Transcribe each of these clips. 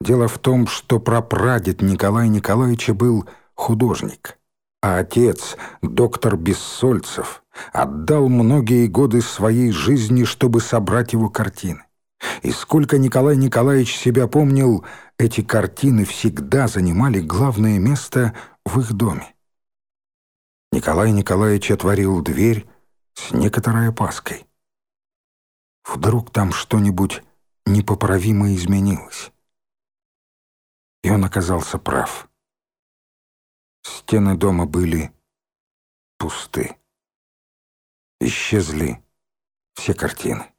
Дело в том, что прапрадед Николая Николаевича был художник, а отец, доктор Бессольцев, отдал многие годы своей жизни, чтобы собрать его картины. И сколько Николай Николаевич себя помнил, эти картины всегда занимали главное место в их доме. Николай Николаевич отворил дверь с некоторой опаской. Вдруг там что-нибудь непоправимо изменилось. И он оказался прав. Стены дома были пусты. Исчезли все картины.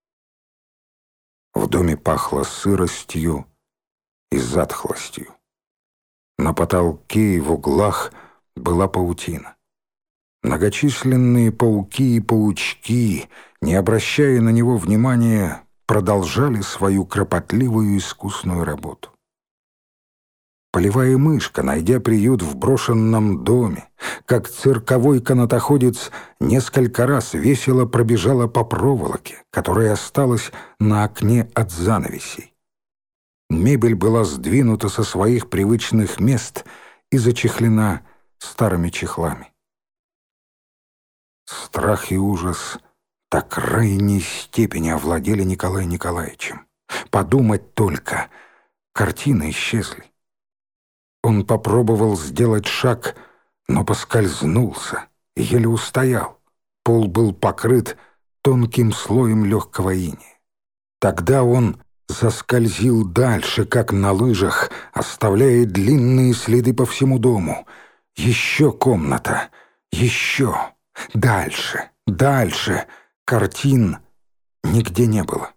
В доме пахло сыростью и затхлостью. На потолке и в углах была паутина. Многочисленные пауки и паучки, не обращая на него внимания, продолжали свою кропотливую искусную работу. Полевая мышка, найдя приют в брошенном доме, как цирковой канатоходец, несколько раз весело пробежала по проволоке, которая осталась на окне от занавесей. Мебель была сдвинута со своих привычных мест и зачехлена старыми чехлами. Страх и ужас до крайней степени овладели Николаем Николаевичем. Подумать только, картины исчезли. Он попробовал сделать шаг, но поскользнулся и еле устоял. Пол был покрыт тонким слоем легкого инея. Тогда он заскользил дальше, как на лыжах, оставляя длинные следы по всему дому. Еще комната, еще, дальше, дальше. Картин нигде не было.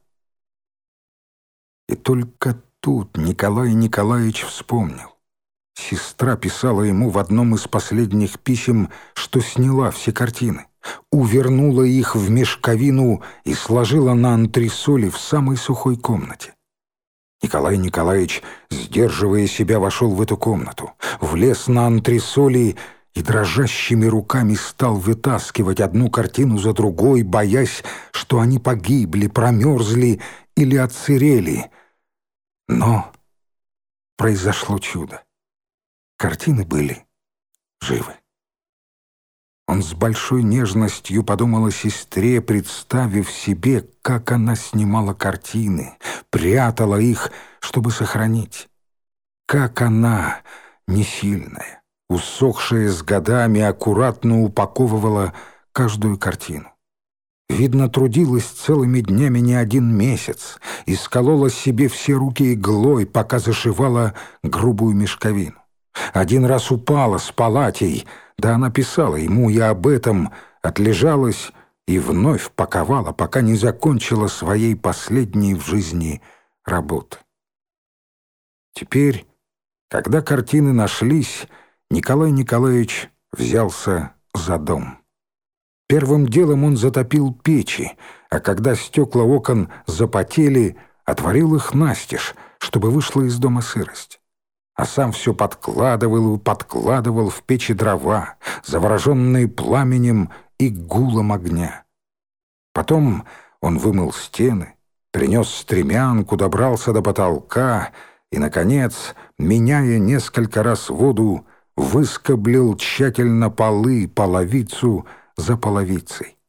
И только тут Николай Николаевич вспомнил. Сестра писала ему в одном из последних писем, что сняла все картины, увернула их в мешковину и сложила на антресоли в самой сухой комнате. Николай Николаевич, сдерживая себя, вошел в эту комнату, влез на антресоли и дрожащими руками стал вытаскивать одну картину за другой, боясь, что они погибли, промерзли или отсырели. Но произошло чудо. Картины были живы. Он с большой нежностью подумал о сестре, представив себе, как она снимала картины, прятала их, чтобы сохранить. Как она, несильная, усохшая с годами, аккуратно упаковывала каждую картину. Видно, трудилась целыми днями не один месяц, исколола себе все руки иглой, пока зашивала грубую мешковину. Один раз упала с палатей, да она писала ему и об этом, отлежалась и вновь паковала, пока не закончила своей последней в жизни работы. Теперь, когда картины нашлись, Николай Николаевич взялся за дом. Первым делом он затопил печи, а когда стекла окон запотели, отворил их настежь, чтобы вышла из дома сырость. А сам все подкладывал и подкладывал в печи дрова, завороженные пламенем и гулом огня. Потом он вымыл стены, принес стремянку, добрался до потолка и, наконец, меняя несколько раз воду, выскоблил тщательно полы половицу за половицей.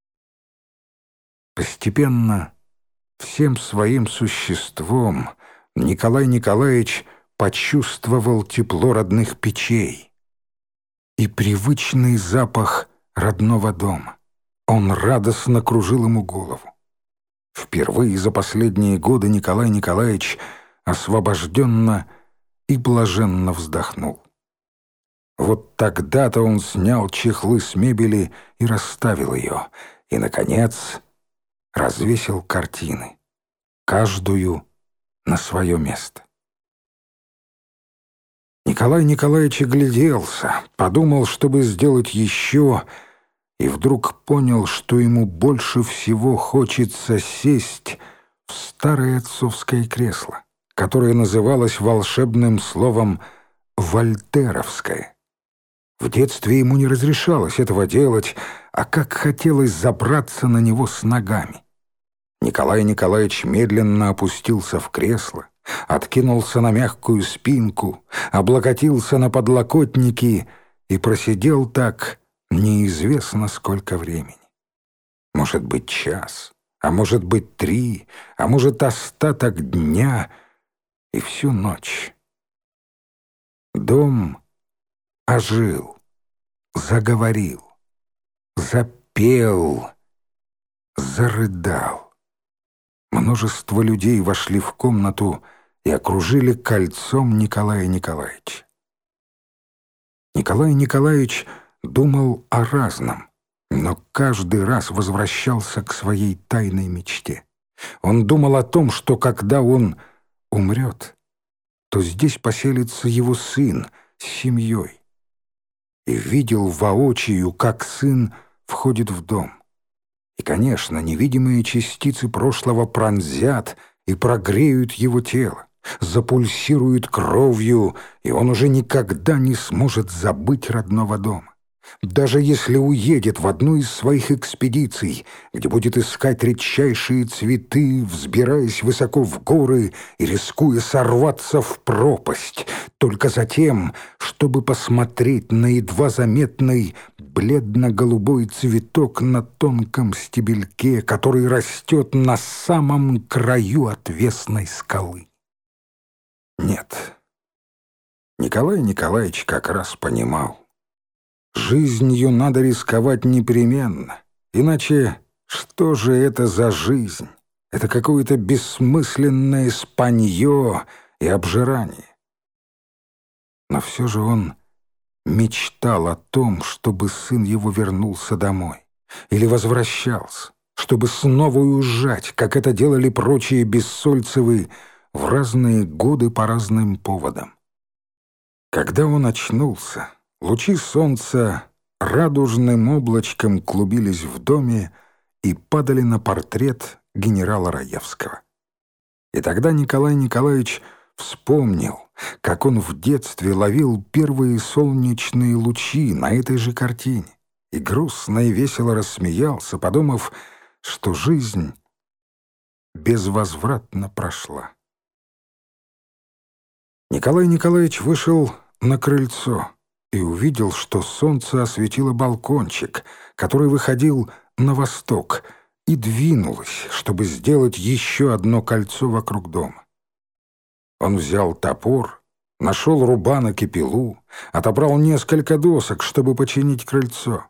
Постепенно, всем своим существом, Николай Николаевич почувствовал тепло родных печей и привычный запах родного дома. Он радостно кружил ему голову. Впервые за последние годы Николай Николаевич освобожденно и блаженно вздохнул. Вот тогда-то он снял чехлы с мебели и расставил ее, и, наконец, развесил картины, каждую на свое место. Николай Николаевич огляделся, подумал, чтобы сделать еще, и вдруг понял, что ему больше всего хочется сесть в старое отцовское кресло, которое называлось волшебным словом «вольтеровское». В детстве ему не разрешалось этого делать, а как хотелось забраться на него с ногами. Николай Николаевич медленно опустился в кресло, откинулся на мягкую спинку, облокотился на подлокотники и просидел так неизвестно сколько времени. Может быть, час, а может быть, 3, а может, остаток дня и всю ночь. Дом ожил, заговорил, запел, зарыдал. Множество людей вошли в комнату и окружили кольцом Николая Николаевича. Николай Николаевич думал о разном, но каждый раз возвращался к своей тайной мечте. Он думал о том, что когда он умрет, то здесь поселится его сын с семьей. И видел воочию, как сын входит в дом. И, конечно, невидимые частицы прошлого пронзят и прогреют его тело, запульсируют кровью, и он уже никогда не сможет забыть родного дома. Даже если уедет в одну из своих экспедиций, где будет искать редчайшие цветы, взбираясь высоко в горы и рискуя сорваться в пропасть, только затем, чтобы посмотреть на едва заметный бледно-голубой цветок на тонком стебельке, который растет на самом краю отвесной скалы. Нет, Николай Николаевич как раз понимал, жизнью надо рисковать непременно, иначе что же это за жизнь? Это какое-то бессмысленное спанье и обжирание. Но все же он мечтал о том, чтобы сын его вернулся домой или возвращался, чтобы снова уезжать, как это делали прочие Бессольцевы в разные годы по разным поводам. Когда он очнулся, лучи солнца радужным облачком клубились в доме и падали на портрет генерала Раевского. И тогда Николай Николаевич вспомнил, как он в детстве ловил первые солнечные лучи на этой же картине, и грустно и весело рассмеялся, подумав, что жизнь безвозвратно прошла. Николай Николаевич вышел на крыльцо и увидел, что солнце осветило балкончик, который выходил на восток, и двинулось, чтобы сделать еще одно кольцо вокруг дома. Он взял топор, нашел рубанок и пилу, отобрал несколько досок, чтобы починить крыльцо.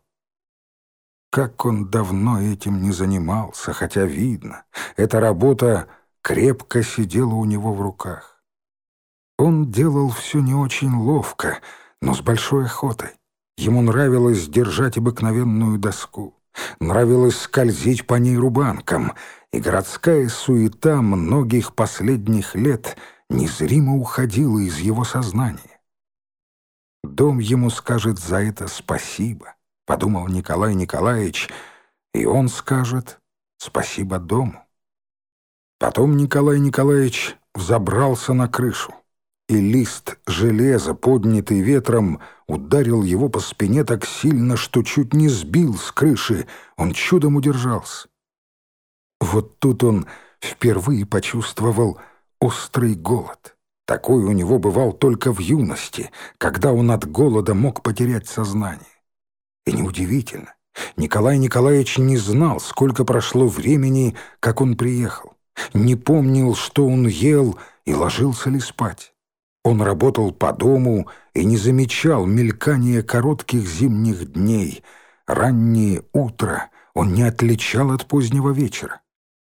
Как он давно этим не занимался, хотя видно, эта работа крепко сидела у него в руках. Он делал все не очень ловко, но с большой охотой. Ему нравилось держать обыкновенную доску, нравилось скользить по ней рубанком, и городская суета многих последних лет незримо уходила из его сознания. «Дом ему скажет за это спасибо», — подумал Николай Николаевич, и он скажет спасибо дому. Потом Николай Николаевич взобрался на крышу, и лист железа, поднятый ветром, ударил его по спине так сильно, что чуть не сбил с крыши. Он чудом удержался. Вот тут он впервые почувствовал острый голод. Такой у него бывал только в юности, когда он от голода мог потерять сознание. И неудивительно, Николай Николаевич не знал, сколько прошло времени, как он приехал, не помнил, что он ел и ложился ли спать. Он работал по дому и не замечал мелькания коротких зимних дней. Раннее утро он не отличал от позднего вечера.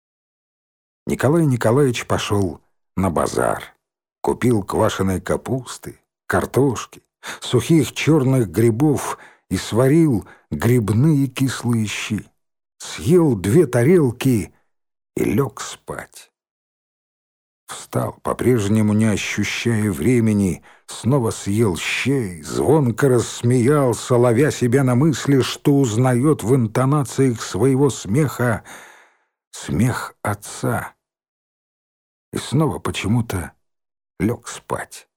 Николай Николаевич пошел на базар, купил квашеной капусты, картошки, сухих черных грибов и сварил грибные кислые щи. Съел 2 тарелки и лег спать. Встал, по-прежнему не ощущая времени, снова съел щей, звонко рассмеялся, ловя себя на мысли, что узнает в интонациях своего смеха смех отца. И снова почему-то лег спать.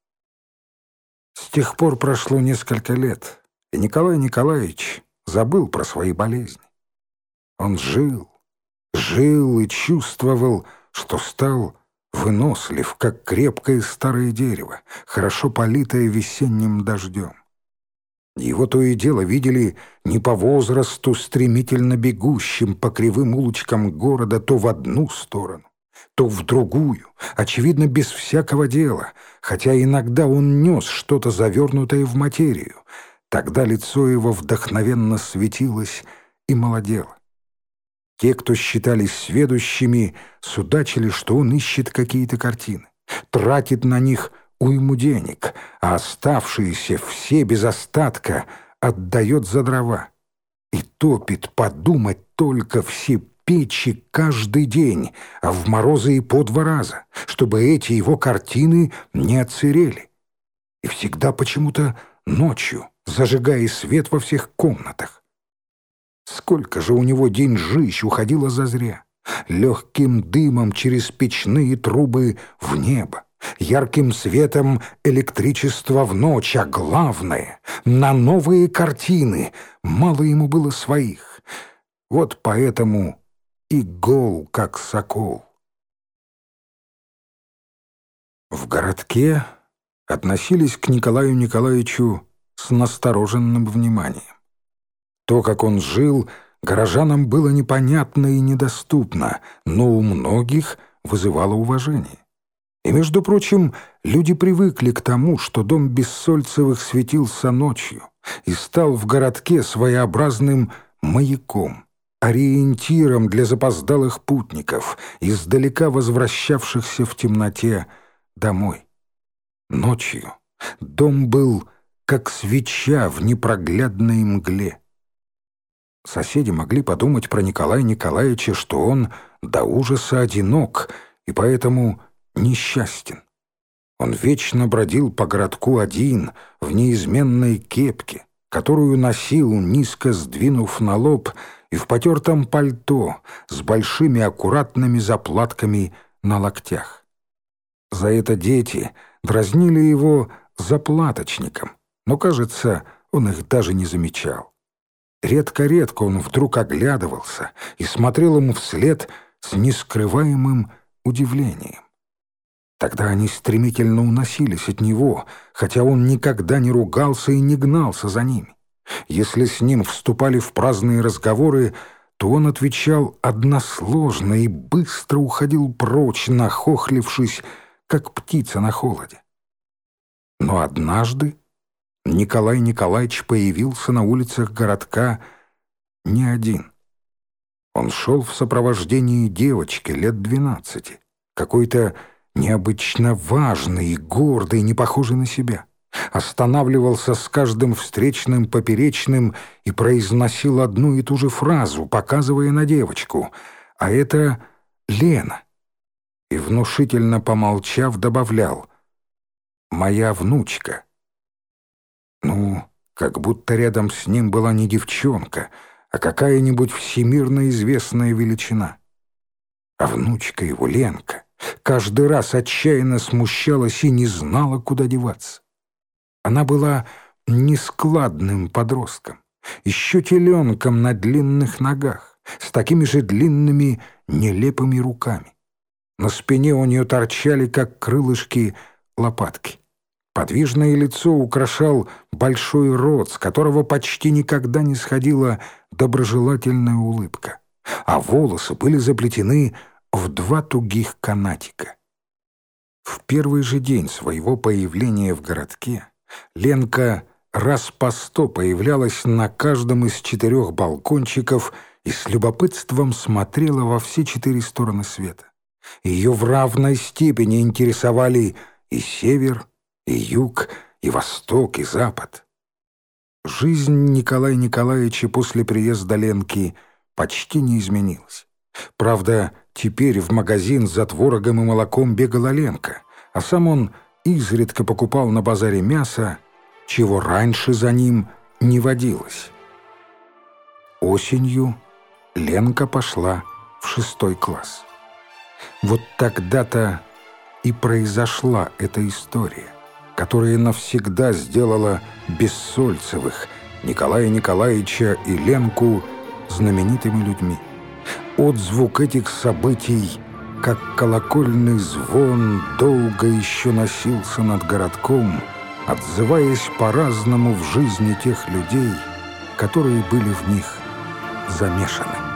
С тех пор прошло несколько лет, и Николай Николаевич забыл про свои болезни. Он жил и чувствовал, что стал вынослив, как крепкое старое дерево, хорошо политое весенним дождем. Его то и дело видели не по возрасту стремительно бегущим по кривым улочкам города то в одну сторону, то в другую, очевидно, без всякого дела, хотя иногда он нес что-то завернутое в материю. Тогда лицо его вдохновенно светилось и молодело. Те, кто считались сведущими, судачили, что он ищет какие-то картины, тратит на них уйму денег, а оставшиеся все без остатка отдает за дрова. И топит, подумать только, все печи каждый день, а в морозы и по 2 раза, чтобы эти его картины не отсырели. И всегда почему-то ночью, зажигая свет во всех комнатах. Сколько же у него деньжищ уходило зазря, легким дымом через печные трубы в небо, ярким светом электричества в ночь, а главное — на новые картины. Мало ему было своих. Вот поэтому и гол, как сокол. В городке относились к Николаю Николаевичу с настороженным вниманием. То, как он жил, горожанам было непонятно и недоступно, но у многих вызывало уважение. И, между прочим, люди привыкли к тому, что дом Бессольцевых светился ночью и стал в городке своеобразным маяком, ориентиром для запоздалых путников, издалека возвращавшихся в темноте домой. Ночью дом был как свеча в непроглядной мгле. Соседи могли подумать про Николая Николаевича, что он до ужаса одинок и поэтому несчастен. Он вечно бродил по городку один, в неизменной кепке, которую носил, низко сдвинув на лоб, и в потертом пальто с большими аккуратными заплатками на локтях. За это дети дразнили его заплаточником, но, кажется, он их даже не замечал. Редко-редко он вдруг оглядывался и смотрел ему вслед с нескрываемым удивлением. Тогда они стремительно уносились от него, хотя он никогда не ругался и не гнался за ними. Если с ним вступали в праздные разговоры, то он отвечал односложно и быстро уходил прочь, нахохлившись, как птица на холоде. Но однажды Николай Николаевич появился на улицах городка не один. Он шел в сопровождении девочки лет 12, какой-то необычно важный и гордый, не похожий на себя. Останавливался с каждым встречным поперечным и произносил одну и ту же фразу, показывая на девочку. А это Лена. И, внушительно помолчав, добавлял: «Моя внучка». Ну, как будто рядом с ним была не девчонка, а какая-нибудь всемирно известная величина. А внучка его, Ленка, каждый раз отчаянно смущалась и не знала, куда деваться. Она была нескладным подростком, еще теленком на длинных ногах, с такими же длинными нелепыми руками. На спине у нее торчали, как крылышки, лопатки. Подвижное лицо украшал большой рот, с которого почти никогда не сходила доброжелательная улыбка, а волосы были заплетены в 2 тугих канатика. В первый же день своего появления в городке Ленка раз по 100 появлялась на каждом из 4 балкончиков и с любопытством смотрела во все 4 стороны света. Ее в равной степени интересовали и север, и юг, и восток, и запад. Жизнь Николая Николаевича после приезда Ленки почти не изменилась. Правда, теперь в магазин за творогом и молоком бегала Ленка, а сам он изредка покупал на базаре мясо, чего раньше за ним не водилось. Осенью Ленка пошла в 6 класс. Вот тогда-то и произошла эта история, которая навсегда сделала Бессольцевых, Николая Николаевича и Ленку знаменитыми людьми. Отзвук этих событий как колокольный звон долго еще носился над городком, отзываясь по-разному в жизни тех людей, которые были в них замешаны.